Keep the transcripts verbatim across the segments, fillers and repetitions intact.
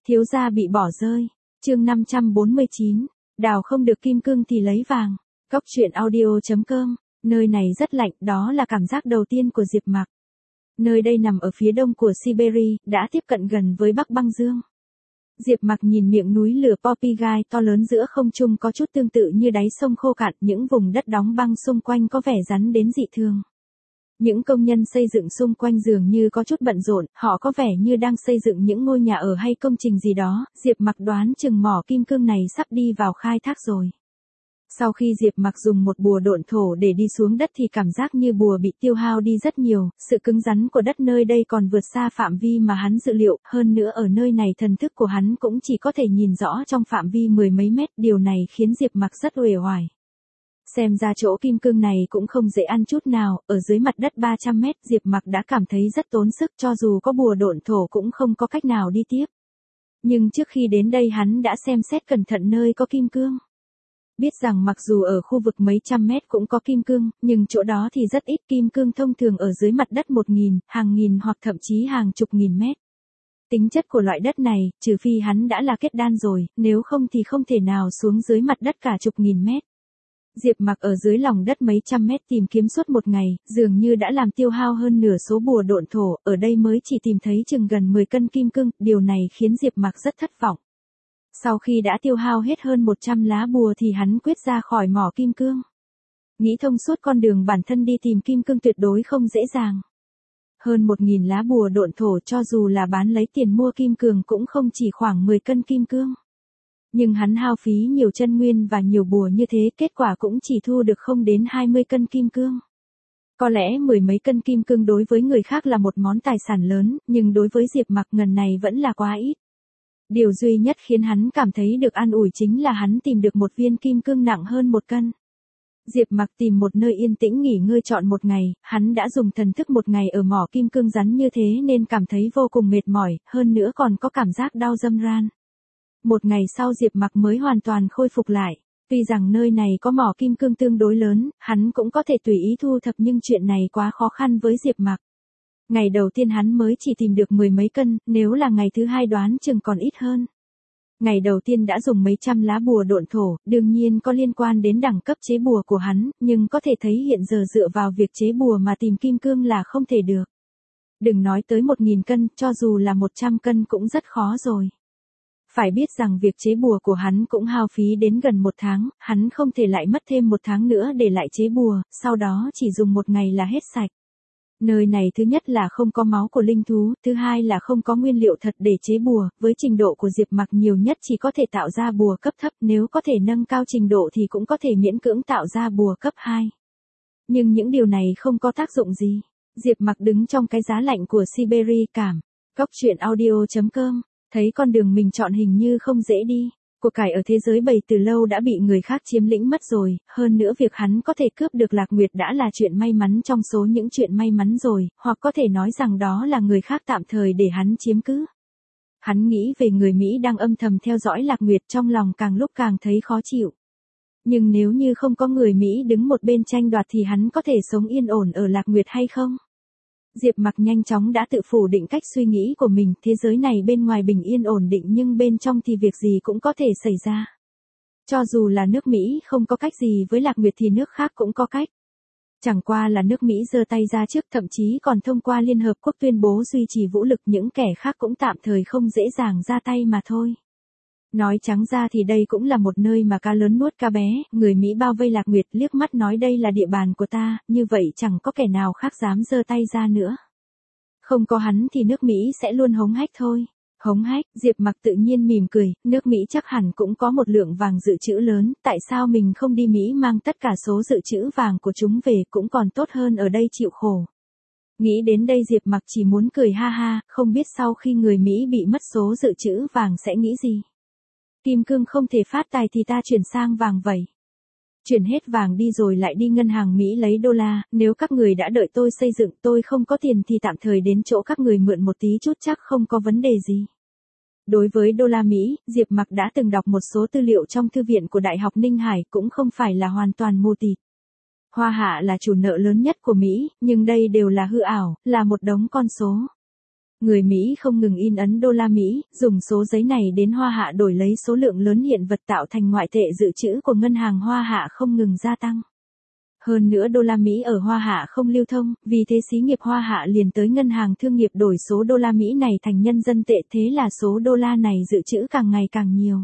Thiếu gia bị bỏ rơi. Chương năm trăm bốn mươi chín. Đào không được kim cương thì lấy vàng. Cóc truyện audio chấm com. Nơi này rất lạnh, đó là cảm giác đầu tiên của Diệp Mặc. Nơi đây nằm ở phía đông của Siberia, đã tiếp cận gần với Bắc Băng Dương. Diệp Mặc nhìn miệng núi lửa Poppygai to lớn giữa không trung có chút tương tự như đáy sông khô cạn, những vùng đất đóng băng xung quanh có vẻ rắn đến dị thường. Những công nhân xây dựng xung quanh dường như có chút bận rộn, họ có vẻ như đang xây dựng những ngôi nhà ở hay công trình gì đó. Diệp Mặc đoán chừng mỏ kim cương này sắp đi vào khai thác rồi. Sau khi Diệp Mặc dùng một bùa độn thổ để đi xuống đất thì cảm giác như bùa bị tiêu hao đi rất nhiều, sự cứng rắn của đất nơi đây còn vượt xa phạm vi mà hắn dự liệu, hơn nữa ở nơi này thần thức của hắn cũng chỉ có thể nhìn rõ trong phạm vi mười mấy mét, điều này khiến Diệp Mặc rất uể oải. Xem ra chỗ kim cương này cũng không dễ ăn chút nào, ở dưới mặt đất ba trăm mét Diệp Mặc đã cảm thấy rất tốn sức, cho dù có bùa độn thổ cũng không có cách nào đi tiếp. Nhưng trước khi đến đây hắn đã xem xét cẩn thận nơi có kim cương. Biết rằng mặc dù ở khu vực mấy trăm mét cũng có kim cương, nhưng chỗ đó thì rất ít, kim cương thông thường ở dưới mặt đất một nghìn, hàng nghìn hoặc thậm chí hàng chục nghìn mét. Tính chất của loại đất này, trừ phi hắn đã là kết đan rồi, nếu không thì không thể nào xuống dưới mặt đất cả chục nghìn mét. Diệp Mặc ở dưới lòng đất mấy trăm mét tìm kiếm suốt một ngày, dường như đã làm tiêu hao hơn nửa số bùa độn thổ, ở đây mới chỉ tìm thấy chừng gần mười cân kim cương, điều này khiến Diệp Mặc rất thất vọng. Sau khi đã tiêu hao hết hơn một trăm lá bùa thì hắn quyết ra khỏi mỏ kim cương. Nghĩ thông suốt con đường bản thân đi tìm kim cương tuyệt đối không dễ dàng. Hơn một nghìn lá bùa độn thổ cho dù là bán lấy tiền mua kim cương cũng không chỉ khoảng mười cân kim cương. Nhưng hắn hao phí nhiều chân nguyên và nhiều bùa như thế, kết quả cũng chỉ thu được không đến hai mươi cân kim cương. Có lẽ mười mấy cân kim cương đối với người khác là một món tài sản lớn, nhưng đối với Diệp Mặc ngần này vẫn là quá ít. Điều duy nhất khiến hắn cảm thấy được an ủi chính là hắn tìm được một viên kim cương nặng hơn một cân. Diệp Mặc tìm một nơi yên tĩnh nghỉ ngơi trọn một ngày, hắn đã dùng thần thức một ngày ở mỏ kim cương rắn như thế nên cảm thấy vô cùng mệt mỏi, hơn nữa còn có cảm giác đau râm ran. Một ngày sau Diệp Mặc mới hoàn toàn khôi phục lại. Tuy rằng nơi này có mỏ kim cương tương đối lớn, hắn cũng có thể tùy ý thu thập nhưng chuyện này quá khó khăn với Diệp Mặc. Ngày đầu tiên hắn mới chỉ tìm được mười mấy cân, nếu là ngày thứ hai đoán chừng còn ít hơn. Ngày đầu tiên đã dùng mấy trăm lá bùa độn thổ, đương nhiên có liên quan đến đẳng cấp chế bùa của hắn, nhưng có thể thấy hiện giờ dựa vào việc chế bùa mà tìm kim cương là không thể được. Đừng nói tới một nghìn cân, cho dù là một trăm cân cũng rất khó rồi. Phải biết rằng việc chế bùa của hắn cũng hao phí đến gần một tháng, hắn không thể lại mất thêm một tháng nữa để lại chế bùa, sau đó chỉ dùng một ngày là hết sạch. Nơi này thứ nhất là không có máu của linh thú, thứ hai là không có nguyên liệu thật để chế bùa, với trình độ của Diệp Mặc nhiều nhất chỉ có thể tạo ra bùa cấp thấp, nếu có thể nâng cao trình độ thì cũng có thể miễn cưỡng tạo ra bùa cấp hai. Nhưng những điều này không có tác dụng gì. Diệp Mặc đứng trong cái giá lạnh của Siberia cảm. Cóc truyện audio chấm com. Thấy con đường mình chọn hình như không dễ đi. Của cải ở thế giới bảy từ lâu đã bị người khác chiếm lĩnh mất rồi, hơn nữa việc hắn có thể cướp được Lạc Nguyệt đã là chuyện may mắn trong số những chuyện may mắn rồi, hoặc có thể nói rằng đó là người khác tạm thời để hắn chiếm cứ. Hắn nghĩ về người Mỹ đang âm thầm theo dõi Lạc Nguyệt, trong lòng càng lúc càng thấy khó chịu. Nhưng nếu như không có người Mỹ đứng một bên tranh đoạt thì hắn có thể sống yên ổn ở Lạc Nguyệt hay không? Diệp Mặc nhanh chóng đã tự phủ định cách suy nghĩ của mình, thế giới này bên ngoài bình yên ổn định nhưng bên trong thì việc gì cũng có thể xảy ra. Cho dù là nước Mỹ không có cách gì với Lạc Nguyệt thì nước khác cũng có cách. Chẳng qua là nước Mỹ giơ tay ra trước, thậm chí còn thông qua Liên Hợp Quốc tuyên bố duy trì vũ lực, những kẻ khác cũng tạm thời không dễ dàng ra tay mà thôi. Nói trắng ra thì đây cũng là một nơi mà cá lớn nuốt cá bé, người Mỹ bao vây Lạc Nguyệt liếc mắt nói đây là địa bàn của ta, như vậy chẳng có kẻ nào khác dám giơ tay ra nữa. Không có hắn thì nước Mỹ sẽ luôn hống hách thôi. Hống hách, Diệp Mặc tự nhiên mỉm cười, nước Mỹ chắc hẳn cũng có một lượng vàng dự trữ lớn, tại sao mình không đi Mỹ mang tất cả số dự trữ vàng của chúng về, cũng còn tốt hơn ở đây chịu khổ. Nghĩ đến đây Diệp Mặc chỉ muốn cười ha ha, không biết sau khi người Mỹ bị mất số dự trữ vàng sẽ nghĩ gì. Kim cương không thể phát tài thì ta chuyển sang vàng vậy. Chuyển hết vàng đi rồi lại đi ngân hàng Mỹ lấy đô la, nếu các người đã đợi tôi xây dựng, tôi không có tiền thì tạm thời đến chỗ các người mượn một tí chút chắc không có vấn đề gì. Đối với đô la Mỹ, Diệp Mặc đã từng đọc một số tư liệu trong thư viện của Đại học Ninh Hải, cũng không phải là hoàn toàn mù tịt. Hoa Hạ là chủ nợ lớn nhất của Mỹ, nhưng đây đều là hư ảo, là một đống con số. Người Mỹ không ngừng in ấn đô la Mỹ, dùng số giấy này đến Hoa Hạ đổi lấy số lượng lớn hiện vật tạo thành ngoại tệ dự trữ của ngân hàng Hoa Hạ không ngừng gia tăng. Hơn nữa đô la Mỹ ở Hoa Hạ không lưu thông, vì thế xí nghiệp Hoa Hạ liền tới ngân hàng thương nghiệp đổi số đô la Mỹ này thành nhân dân tệ, thế là số đô la này dự trữ càng ngày càng nhiều.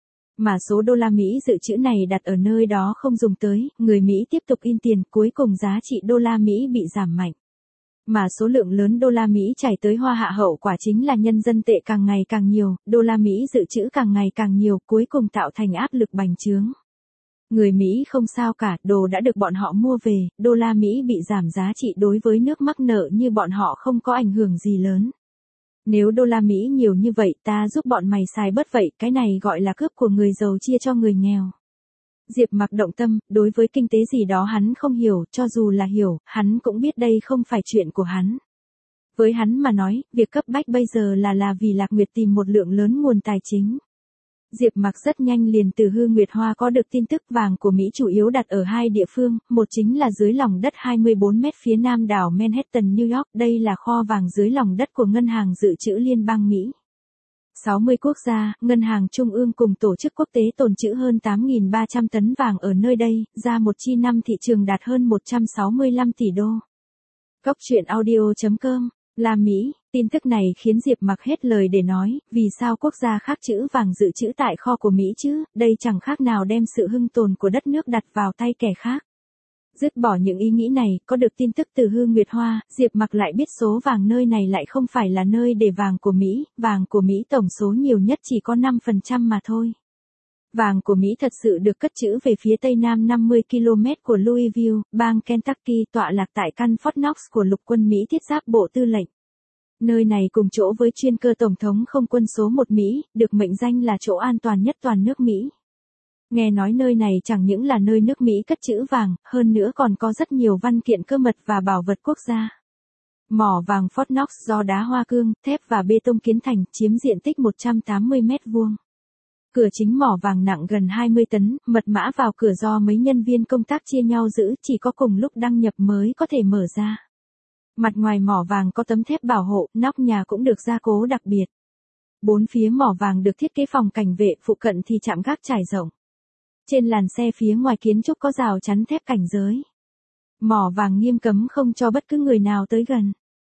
Mà số đô la Mỹ dự trữ này đặt ở nơi đó không dùng tới, người Mỹ tiếp tục in tiền, cuối cùng giá trị đô la Mỹ bị giảm mạnh. Mà số lượng lớn đô la Mỹ chảy tới Hoa Hạ hậu quả chính là nhân dân tệ càng ngày càng nhiều, đô la Mỹ dự trữ càng ngày càng nhiều, cuối cùng tạo thành áp lực bành trướng. Người Mỹ không sao cả, đồ đã được bọn họ mua về, đô la Mỹ bị giảm giá trị đối với nước mắc nợ như bọn họ không có ảnh hưởng gì lớn. Nếu đô la Mỹ nhiều như vậy ta giúp bọn mày xài bớt vậy, cái này gọi là cướp của người giàu chia cho người nghèo. Diệp Mặc động tâm, đối với kinh tế gì đó hắn không hiểu, cho dù là hiểu, hắn cũng biết đây không phải chuyện của hắn. Với hắn mà nói, việc cấp bách bây giờ là là vì Lạc Nguyệt tìm một lượng lớn nguồn tài chính. Diệp Mặc rất nhanh liền từ Hư Nguyệt Hoa có được tin tức vàng của Mỹ chủ yếu đặt ở hai địa phương, một chính là dưới lòng đất hai mươi bốn mét phía nam đảo Manhattan, New York, đây là kho vàng dưới lòng đất của Ngân hàng Dự trữ Liên bang Mỹ. sáu mươi quốc gia, ngân hàng trung ương cùng tổ chức quốc tế tồn trữ hơn tám nghìn ba trăm tấn vàng ở nơi đây, ra một chi năm thị trường đạt hơn một trăm sáu mươi lăm tỷ đô. Góc truyện audio chấm com, là Mỹ, tin tức này khiến Diệp Mặc hết lời để nói, vì sao quốc gia khác trữ vàng dự trữ tại kho của Mỹ chứ, đây chẳng khác nào đem sự hưng tồn của đất nước đặt vào tay kẻ khác. Dứt bỏ những ý nghĩ này, có được tin tức từ Hư Nguyệt Hoa, Diệp Mặc lại biết số vàng nơi này lại không phải là nơi để vàng của Mỹ, vàng của Mỹ tổng số nhiều nhất chỉ có năm phần trăm mà thôi. Vàng của Mỹ thật sự được cất trữ về phía tây nam năm mươi ki lô mét của Louisville, bang Kentucky, tọa lạc tại căn Fort Knox của lục quân Mỹ thiết giáp bộ tư lệnh. Nơi này cùng chỗ với chuyên cơ Tổng thống không quân số một Mỹ, được mệnh danh là chỗ an toàn nhất toàn nước Mỹ. Nghe nói nơi này chẳng những là nơi nước Mỹ cất trữ vàng, hơn nữa còn có rất nhiều văn kiện cơ mật và bảo vật quốc gia. Mỏ vàng Fort Knox do đá hoa cương, thép và bê tông kiến thành, chiếm diện tích một trăm tám mươi mét vuông. Cửa chính mỏ vàng nặng gần hai mươi tấn, mật mã vào cửa do mấy nhân viên công tác chia nhau giữ, chỉ có cùng lúc đăng nhập mới có thể mở ra. Mặt ngoài mỏ vàng có tấm thép bảo hộ, nóc nhà cũng được gia cố đặc biệt. Bốn phía mỏ vàng được thiết kế phòng cảnh vệ, phụ cận thì trạm gác trải rộng. Trên làn xe phía ngoài kiến trúc có rào chắn thép cảnh giới. Mỏ vàng nghiêm cấm không cho bất cứ người nào tới gần.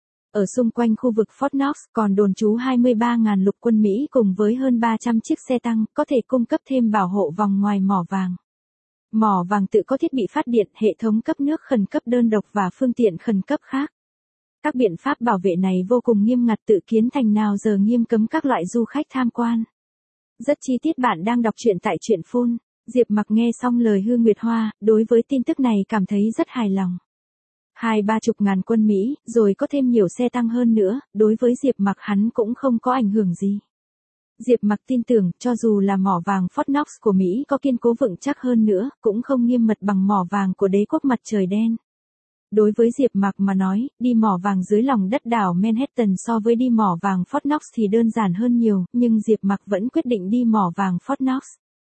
Ở xung quanh khu vực Fort Knox còn đồn trú hai mươi ba nghìn lục quân Mỹ cùng với hơn ba trăm chiếc xe tăng, có thể cung cấp thêm bảo hộ vòng ngoài mỏ vàng. Mỏ vàng tự có thiết bị phát điện, hệ thống cấp nước khẩn cấp đơn độc và phương tiện khẩn cấp khác. Các biện pháp bảo vệ này vô cùng nghiêm ngặt, tự kiến thành nào giờ nghiêm cấm các loại du khách tham quan. Rất chi tiết, bạn đang đọc truyện tại truyện phun. Diệp Mặc nghe xong lời Hư Nguyệt Hoa, đối với tin tức này cảm thấy rất hài lòng. Hai ba chục ngàn quân Mỹ, rồi có thêm nhiều xe tăng hơn nữa, đối với Diệp Mặc hắn cũng không có ảnh hưởng gì. Diệp Mặc tin tưởng, cho dù là mỏ vàng Fort Knox của Mỹ có kiên cố vững chắc hơn nữa, cũng không nghiêm mật bằng mỏ vàng của đế quốc mặt trời đen. Đối với Diệp Mặc mà nói, đi mỏ vàng dưới lòng đất đảo Manhattan so với đi mỏ vàng Fort Knox thì đơn giản hơn nhiều, nhưng Diệp Mặc vẫn quyết định đi mỏ vàng Fort Knox.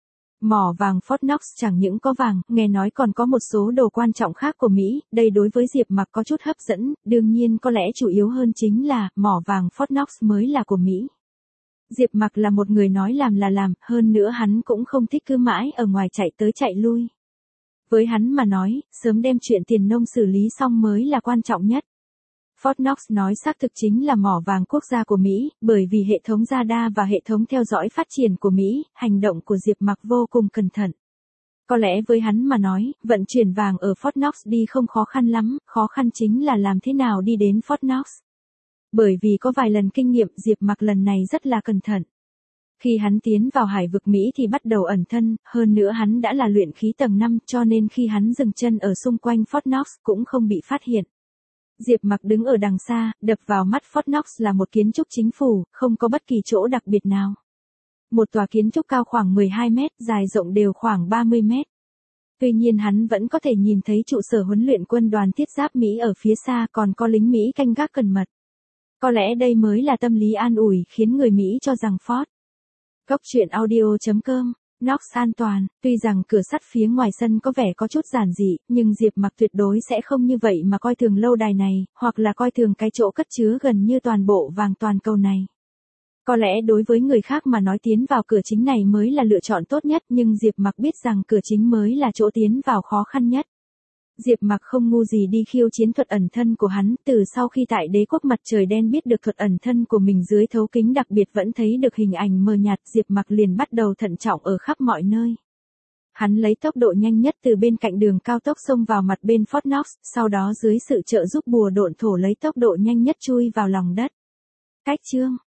Mỏ vàng Fort Knox chẳng những có vàng, nghe nói còn có một số đồ quan trọng khác của Mỹ, đây đối với Diệp Mặc có chút hấp dẫn, đương nhiên có lẽ chủ yếu hơn chính là, mỏ vàng Fort Knox mới là của Mỹ. Diệp Mặc là một người nói làm là làm, hơn nữa hắn cũng không thích cứ mãi ở ngoài chạy tới chạy lui. Với hắn mà nói, sớm đem chuyện tiền nông xử lý xong mới là quan trọng nhất. Fort Knox nói xác thực chính là mỏ vàng quốc gia của Mỹ, bởi vì hệ thống radar và hệ thống theo dõi phát triển của Mỹ, hành động của Diệp Mặc vô cùng cẩn thận. Có lẽ với hắn mà nói, vận chuyển vàng ở Fort Knox đi không khó khăn lắm, khó khăn chính là làm thế nào đi đến Fort Knox. Bởi vì có vài lần kinh nghiệm, Diệp Mặc lần này rất là cẩn thận. Khi hắn tiến vào hải vực Mỹ thì bắt đầu ẩn thân, hơn nữa hắn đã là luyện khí tầng năm, cho nên khi hắn dừng chân ở xung quanh Fort Knox cũng không bị phát hiện. Diệp Mặc đứng ở đằng xa, đập vào mắt Fort Knox là một kiến trúc chính phủ, không có bất kỳ chỗ đặc biệt nào. Một tòa kiến trúc cao khoảng mười hai mét, dài rộng đều khoảng ba mươi mét. Tuy nhiên hắn vẫn có thể nhìn thấy trụ sở huấn luyện quân đoàn thiết giáp Mỹ ở phía xa, còn có lính Mỹ canh gác cẩn mật. Có lẽ đây mới là tâm lý an ủi khiến người Mỹ cho rằng Fort. Góc truyện audio chấm com, Knox an toàn, tuy rằng cửa sắt phía ngoài sân có vẻ có chút giản dị, nhưng Diệp Mặc tuyệt đối sẽ không như vậy mà coi thường lâu đài này, hoặc là coi thường cái chỗ cất chứa gần như toàn bộ vàng toàn cầu này. Có lẽ đối với người khác mà nói tiến vào cửa chính này mới là lựa chọn tốt nhất, nhưng Diệp Mặc biết rằng cửa chính mới là chỗ tiến vào khó khăn nhất. Diệp Mặc không ngu gì đi khiêu chiến thuật ẩn thân của hắn, từ sau khi tại đế quốc mặt trời đen biết được thuật ẩn thân của mình dưới thấu kính đặc biệt vẫn thấy được hình ảnh mờ nhạt, Diệp Mặc liền bắt đầu thận trọng ở khắp mọi nơi. Hắn lấy tốc độ nhanh nhất từ bên cạnh đường cao tốc xông vào mặt bên Fort Knox, sau đó dưới sự trợ giúp bùa độn thổ lấy tốc độ nhanh nhất chui vào lòng đất. Cách chương